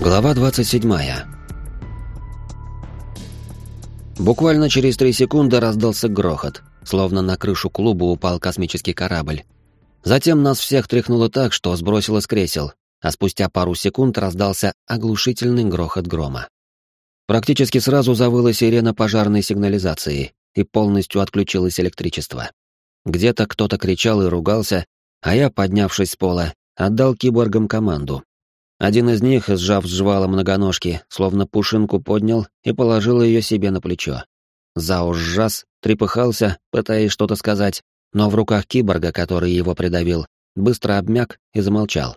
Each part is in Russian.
Глава 27. Буквально через 3 секунды раздался грохот, словно на крышу клуба упал космический корабль. Затем нас всех тряхнуло так, что сбросило с кресел, а спустя пару секунд раздался оглушительный грохот грома. Практически сразу завыла сирена пожарной сигнализации, и полностью отключилось электричество. Где-то кто-то кричал и ругался, а я, поднявшись с пола, отдал киборгам команду. Один из них, сжав жвала многоножки, словно пушинку поднял и положил ее себе на плечо. Зао сжас, трепыхался, пытаясь что-то сказать, но в руках киборга, который его придавил, быстро обмяк и замолчал.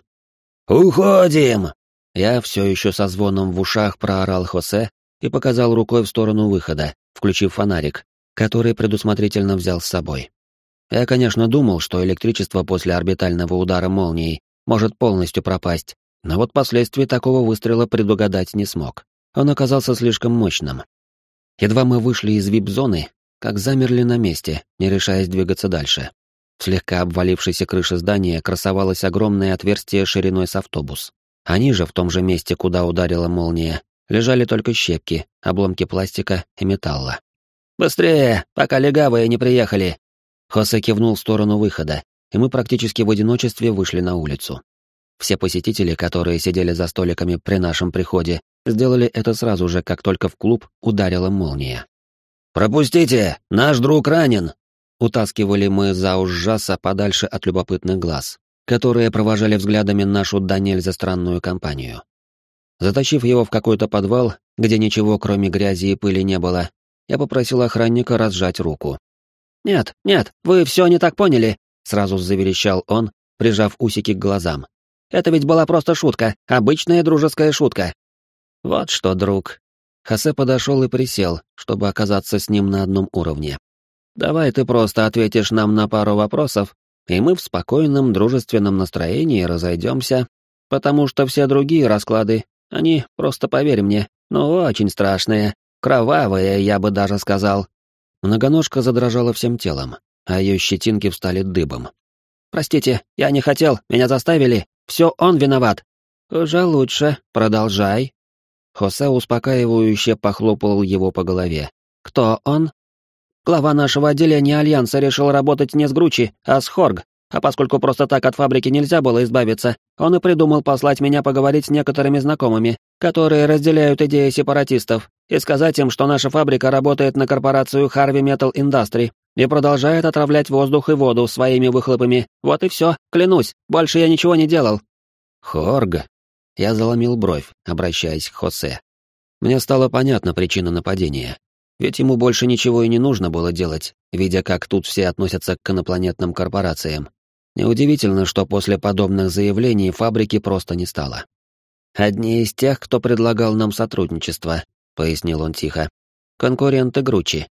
«Уходим!» Я все еще со звоном в ушах проорал Хосе и показал рукой в сторону выхода, включив фонарик, который предусмотрительно взял с собой. Я, конечно, думал, что электричество после орбитального удара молнией может полностью пропасть, но вот последствий такого выстрела предугадать не смог. Он оказался слишком мощным. Едва мы вышли из вип-зоны, как замерли на месте, не решаясь двигаться дальше. В слегка обвалившейся крыше здания красовалось огромное отверстие шириной с автобус. А ниже, в том же месте, куда ударила молния, лежали только щепки, обломки пластика и металла. «Быстрее, пока легавые не приехали!» Хосе кивнул в сторону выхода, и мы практически в одиночестве вышли на улицу. Все посетители, которые сидели за столиками при нашем приходе, сделали это сразу же, как только в клуб ударила молния. «Пропустите! Наш друг ранен!» Утаскивали мы Зао Сжаса подальше от любопытных глаз, которые провожали взглядами нашу да нельзя странную компанию. Затащив его в какой-то подвал, где ничего кроме грязи и пыли не было, я попросил охранника разжать руку. «Нет, нет, вы все не так поняли», — сразу заверещал он, прижав усики к глазам. «Это ведь была просто шутка, обычная дружеская шутка». «Вот что, друг». Хосе подошел и присел, чтобы оказаться с ним на одном уровне. «Давай ты просто ответишь нам на пару вопросов, и мы в спокойном, дружественном настроении разойдемся, потому что все другие расклады, они, просто поверь мне, очень страшные, кровавые, я бы даже сказал». Многоножка задрожала всем телом, а ее щетинки встали дыбом. «Простите, я не хотел, меня заставили, все он виноват». «Уже лучше, продолжай». Хосе успокаивающе похлопал его по голове. «Кто он?» «Глава нашего отделения Альянса решил работать не с Гручи, а с Хорг, а поскольку просто так от фабрики нельзя было избавиться, он и придумал послать меня поговорить с некоторыми знакомыми, которые разделяют идеи сепаратистов, и сказать им, что наша фабрика работает на корпорацию Harvey Metal Industry и продолжает отравлять воздух и воду своими выхлопами. Вот и все, клянусь, больше я ничего не делал». «Хорг?» Я заломил бровь, обращаясь к Хосе. Мне стала понятна причина нападения. Ведь ему больше ничего и не нужно было делать, видя, как тут все относятся к инопланетным корпорациям. Неудивительно, что после подобных заявлений фабрики просто не стало. «Одни из тех, кто предлагал нам сотрудничество», — пояснил он тихо. «Конкуренты Гручи».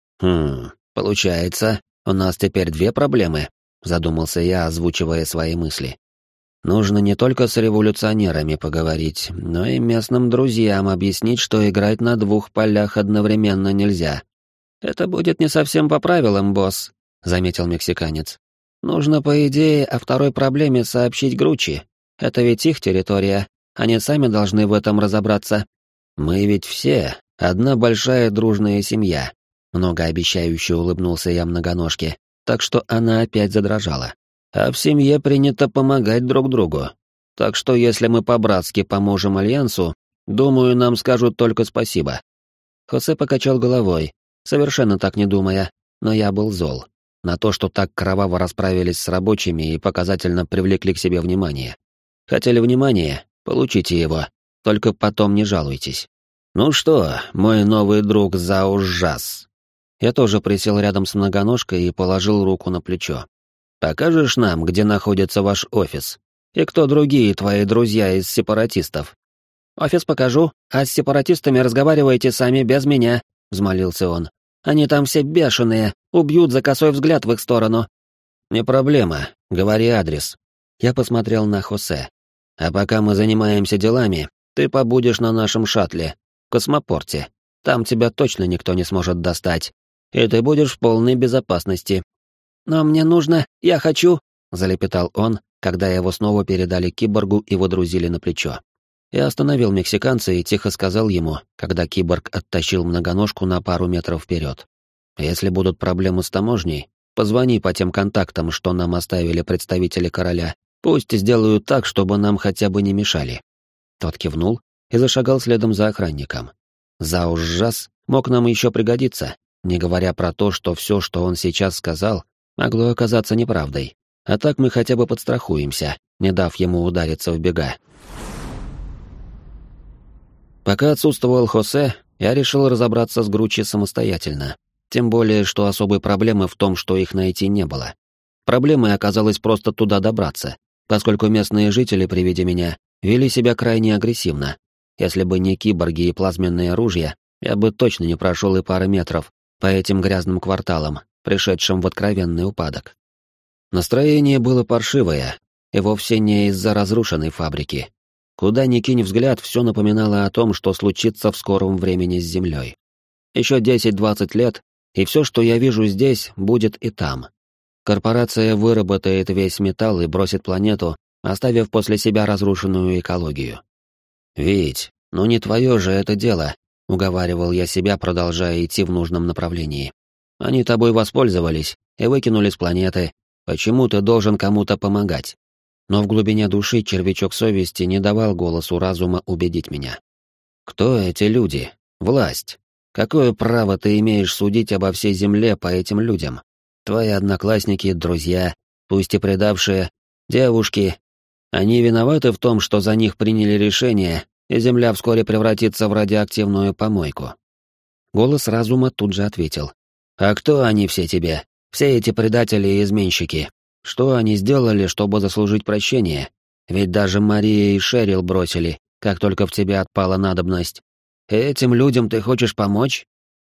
Получается, у нас теперь 2 проблемы», — задумался я, озвучивая свои мысли. «Нужно не только с революционерами поговорить, но и местным друзьям объяснить, что играть на 2 полях одновременно нельзя». «Это будет не совсем по правилам, босс», — заметил мексиканец. «Нужно, по идее, о второй проблеме сообщить Гручи. Это ведь их территория, они сами должны в этом разобраться. Мы ведь все одна большая дружная семья», — многообещающе улыбнулся я многоножке, так что она опять задрожала. «А в семье принято помогать друг другу. Так что если мы по-братски поможем Альянсу, думаю, нам скажут только спасибо». Хосе покачал головой, совершенно так не думая, но я был зол на то, что так кроваво расправились с рабочими и показательно привлекли к себе внимание. Хотели внимания? Получите его, только потом не жалуйтесь. «Ну что, мой новый друг Зао Сжас?» Я тоже присел рядом с многоножкой и положил руку на плечо. «Покажешь нам, где находится ваш офис? И кто другие твои друзья из сепаратистов?» «Офис покажу, а с сепаратистами разговаривайте сами без меня», — взмолился он. «Они там все бешеные, убьют за косой взгляд в их сторону». «Не проблема, говори адрес». Я посмотрел на Хосе. «А пока мы занимаемся делами, ты побудешь на нашем шаттле, космопорте. Там тебя точно никто не сможет достать, и ты будешь в полной безопасности». «Но мне нужно, я хочу», — залепетал он, когда его снова передали киборгу и водрузили на плечо. Я остановил мексиканца и тихо сказал ему, когда киборг оттащил многоножку на пару метров вперед. «Если будут проблемы с таможней, позвони по тем контактам, что нам оставили представители короля. Пусть сделают так, чтобы нам хотя бы не мешали». Тот кивнул и зашагал следом за охранником. Заужжас мог нам еще пригодиться, не говоря про то, что все, что он сейчас сказал, могло оказаться неправдой. А так мы хотя бы подстрахуемся, не дав ему удариться в бега. Пока отсутствовал Хосе, я решил разобраться с Гручи самостоятельно. Тем более, что особой проблемы в том, что их найти не было. Проблемой оказалось просто туда добраться, поскольку местные жители при виде меня вели себя крайне агрессивно. Если бы не киборги и плазменные ружья, я бы точно не прошел и пары метров по этим грязным кварталам, пришедшим в откровенный упадок. Настроение было паршивое, и вовсе не из-за разрушенной фабрики. Куда ни кинь взгляд, все напоминало о том, что случится в скором времени с Землей. Еще 10-20 лет, и все, что я вижу здесь, будет и там. Корпорация выработает весь металл и бросит планету, оставив после себя разрушенную экологию. «Вить, ну не твое же это дело», — уговаривал я себя, продолжая идти в нужном направлении. «Они тобой воспользовались и выкинули с планеты. Почему ты должен кому-то помогать?» Но в глубине души червячок совести не давал голосу разума убедить меня. «Кто эти люди? Власть. Какое право ты имеешь судить обо всей земле по этим людям? Твои одноклассники, друзья, пусть и предавшие, девушки. Они виноваты в том, что за них приняли решение, и земля вскоре превратится в радиоактивную помойку». Голос разума тут же ответил. «А кто они все тебе? Все эти предатели и изменщики. Что они сделали, чтобы заслужить прощение? Ведь даже Мария и Шерил бросили, как только в тебе отпала надобность. Этим людям ты хочешь помочь?»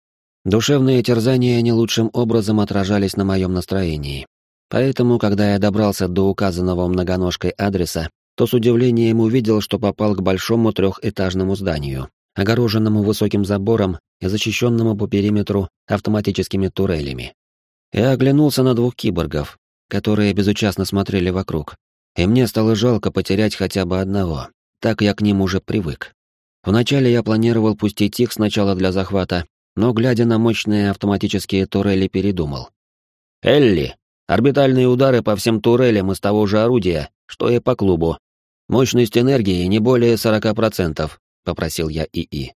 Душевные терзания не лучшим образом отражались на моем настроении. Поэтому, когда я добрался до указанного многоножкой адреса, то с удивлением увидел, что попал к большому трехэтажному зданию, огороженному высоким забором и защищенному по периметру автоматическими турелями. Я оглянулся на двух киборгов, которые безучастно смотрели вокруг, и мне стало жалко потерять хотя бы одного, так я к ним уже привык. Вначале я планировал пустить их сначала для захвата, но, глядя на мощные автоматические турели, передумал. «Элли, орбитальные удары по всем турелям из того же орудия, что и по клубу. Мощность энергии не более 40%, — попросил я ИИ.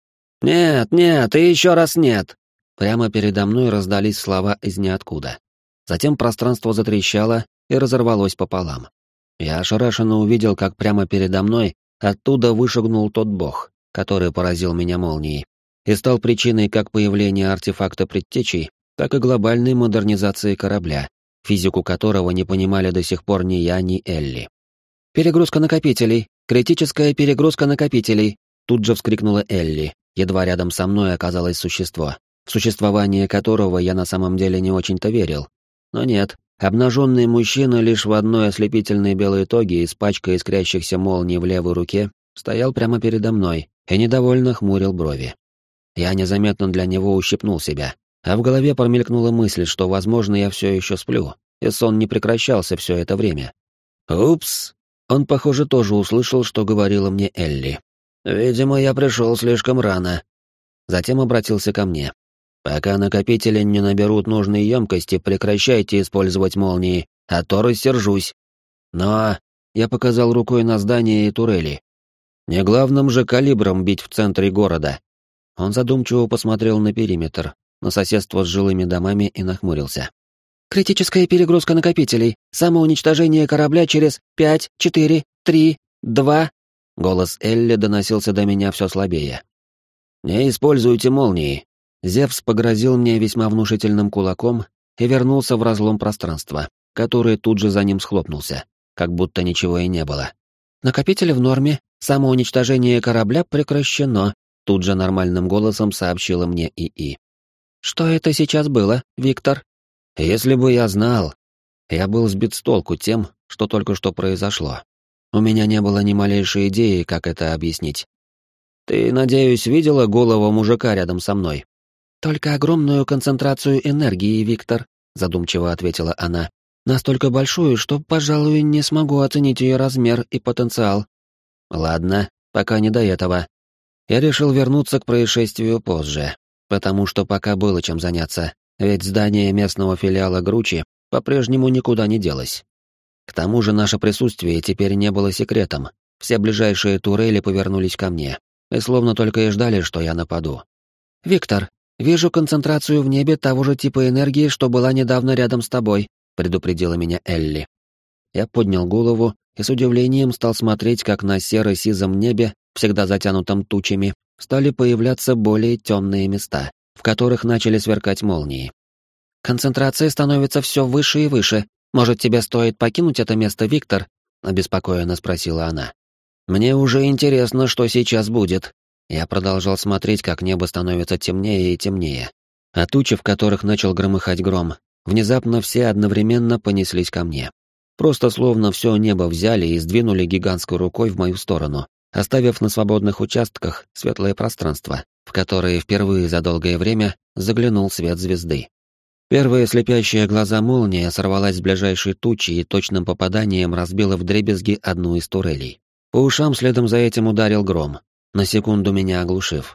«Нет, нет, и еще раз нет!» Прямо передо мной раздались слова из ниоткуда. Затем пространство затрещало и разорвалось пополам. Я ошарашенно увидел, как прямо передо мной оттуда вышагнул тот бог, который поразил меня молнией, и стал причиной как появления артефакта предтечей, так и глобальной модернизации корабля, физику которого не понимали до сих пор ни я, ни Элли. «Перегрузка накопителей! Критическая перегрузка накопителей!» Тут же вскрикнула Элли, едва рядом со мной оказалось существо, в существование которого я на самом деле не очень-то верил. Но нет, обнаженный мужчина лишь в одной ослепительной белой тоге и с пачкой искрящихся молний в левой руке стоял прямо передо мной и недовольно хмурил брови. Я незаметно для него ущипнул себя, а в голове промелькнула мысль, что, возможно, я все еще сплю, и сон не прекращался все это время. «Упс!» Он, похоже, тоже услышал, что говорила мне Элли. «Видимо, я пришел слишком рано». Затем обратился ко мне. «Пока накопители не наберут нужной емкости, прекращайте использовать молнии, а то рассержусь». «Но...» — я показал рукой на здание и турели. «Не главным же калибром бить в центре города». Он задумчиво посмотрел на периметр, на соседство с жилыми домами и нахмурился. «Критическая перегрузка накопителей. Самоуничтожение корабля через 5, 4, 3, 2...» Голос Элли доносился до меня все слабее. «Не используйте молнии». Зевс погрозил мне весьма внушительным кулаком и вернулся в разлом пространства, который тут же за ним схлопнулся, как будто ничего и не было. «Накопители в норме. Самоуничтожение корабля прекращено», тут же нормальным голосом сообщила мне ИИ. «Что это сейчас было, Виктор?» Если бы я знал... Я был сбит с толку тем, что только что произошло. У меня не было ни малейшей идеи, как это объяснить. «Ты, надеюсь, видела голого мужика рядом со мной?» «Только огромную концентрацию энергии, Виктор», — задумчиво ответила она. «Настолько большую, что, пожалуй, не смогу оценить ее размер и потенциал». «Ладно, пока не до этого. Я решил вернуться к происшествию позже, потому что пока было чем заняться, ведь здание местного филиала Гручи по-прежнему никуда не делось. К тому же наше присутствие теперь не было секретом. Все ближайшие турели повернулись ко мне, и словно только и ждали, что я нападу. «Виктор, вижу концентрацию в небе того же типа энергии, что была недавно рядом с тобой», предупредила меня Элли. Я поднял голову и с удивлением стал смотреть, как на серо-сизом небе, всегда затянутом тучами, стали появляться более темные места, в которых начали сверкать молнии. «Концентрация становится все выше и выше. Может, тебе стоит покинуть это место, Виктор?» — обеспокоенно спросила она. «Мне уже интересно, что сейчас будет». Я продолжал смотреть, как небо становится темнее и темнее, а тучи, в которых начал громыхать гром, внезапно все одновременно понеслись ко мне. Просто словно все небо взяли и сдвинули гигантской рукой в мою сторону, оставив на свободных участках светлое пространство, в которое впервые за долгое время заглянул свет звезды. Первая слепящая глаза молния сорвалась с ближайшей тучи и точным попаданием разбила вдребезги одну из турелей. По ушам следом за этим ударил гром, на секунду меня оглушив.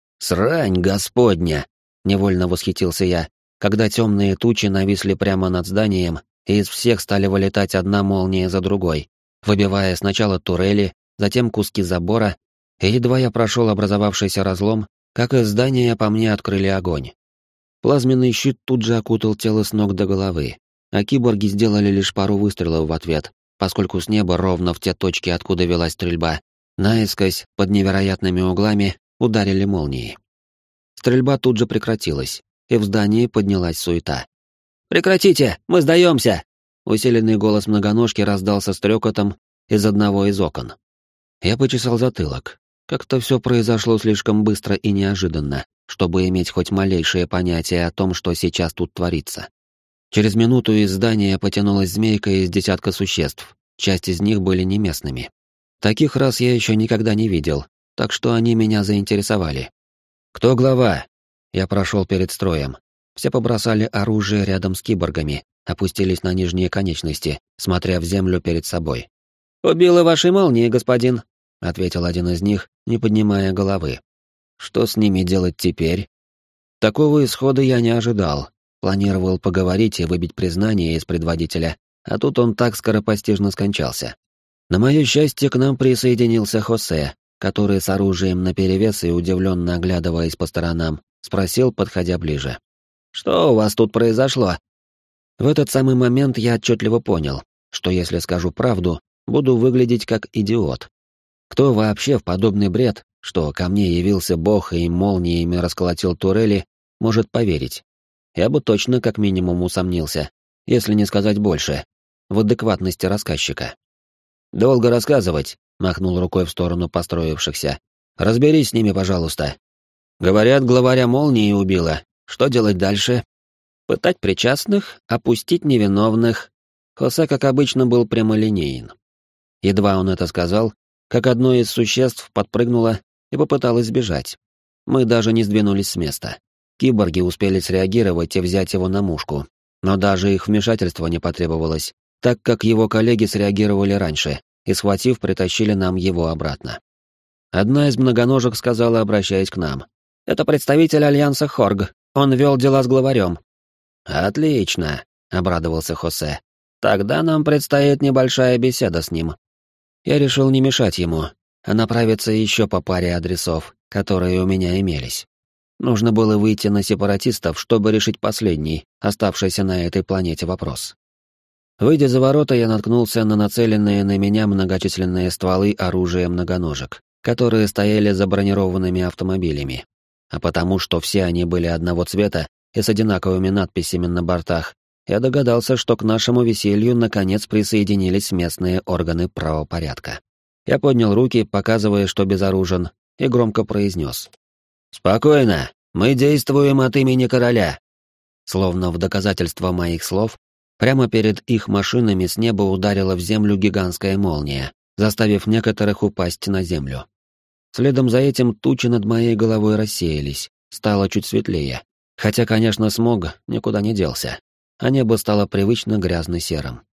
«Срань господня!» — невольно восхитился я, когда темные тучи нависли прямо над зданием, и из всех стали вылетать одна молния за другой, выбивая сначала турели, затем куски забора, и едва я прошел образовавшийся разлом, как из здания по мне открыли огонь. Плазменный щит тут же окутал тело с ног до головы, а киборги сделали лишь пару выстрелов в ответ, поскольку с неба ровно в те точки, откуда велась стрельба, наискось, под невероятными углами, ударили молнии. Стрельба тут же прекратилась, и в здании поднялась суета. «Прекратите! Мы сдаемся!» Усиленный голос многоножки раздался стрекотом из одного из окон. Я почесал затылок. Как-то все произошло слишком быстро и неожиданно, чтобы иметь хоть малейшее понятие о том, что сейчас тут творится. Через минуту из здания потянулась змейка из десятка существ, часть из них были не местными. Таких раз я еще никогда не видел, так что они меня заинтересовали. «Кто глава?» Я прошел перед строем. Все побросали оружие рядом с киборгами, опустились на нижние конечности, смотря в землю перед собой. «Убила вашей молнии, господин», — ответил один из них, не поднимая головы. «Что с ними делать теперь?» Такого исхода я не ожидал. Планировал поговорить и выбить признание из предводителя, а тут он так скоропостижно скончался. На мое счастье, к нам присоединился Хосе, который с оружием наперевес и удивленно оглядываясь по сторонам, спросил, подходя ближе. «Что у вас тут произошло?» В этот самый момент я отчетливо понял, что если скажу правду, буду выглядеть как идиот. Кто вообще в подобный бред, что ко мне явился бог и молниями расколотил турели, может поверить? Я бы точно как минимум усомнился, если не сказать больше, в адекватности рассказчика. «Долго рассказывать», — махнул рукой в сторону построившихся. «Разберись с ними, пожалуйста». «Говорят, главаря молнии убила. Что делать дальше?» «Пытать причастных, опустить невиновных». Хосе, как обычно, был прямолинеен. Едва он это сказал, как одно из существ подпрыгнуло и попыталось сбежать. Мы даже не сдвинулись с места. Киборги успели среагировать и взять его на мушку, но даже их вмешательство не потребовалось, так как его коллеги среагировали раньше и, схватив, притащили нам его обратно. Одна из многоножек сказала, обращаясь к нам. «Это представитель Альянса Хорг. Он вел дела с главарем». «Отлично», — обрадовался Хосе. «Тогда нам предстоит небольшая беседа с ним». Я решил не мешать ему, а направиться еще по паре адресов, которые у меня имелись. Нужно было выйти на сепаратистов, чтобы решить последний, оставшийся на этой планете вопрос. Выйдя за ворота, я наткнулся на нацеленные на меня многочисленные стволы оружия многоножек, которые стояли за бронированными автомобилями. А потому, что все они были одного цвета и с одинаковыми надписями на бортах, я догадался, что к нашему веселью наконец присоединились местные органы правопорядка. Я поднял руки, показывая, что безоружен, и громко произнес. «Спокойно, мы действуем от имени короля». Словно в доказательство моих слов, прямо перед их машинами с неба ударила в землю гигантская молния, заставив некоторых упасть на землю. Следом за этим тучи над моей головой рассеялись, стало чуть светлее, хотя, конечно, смог никуда не делся, а небо стало привычно грязно-серым.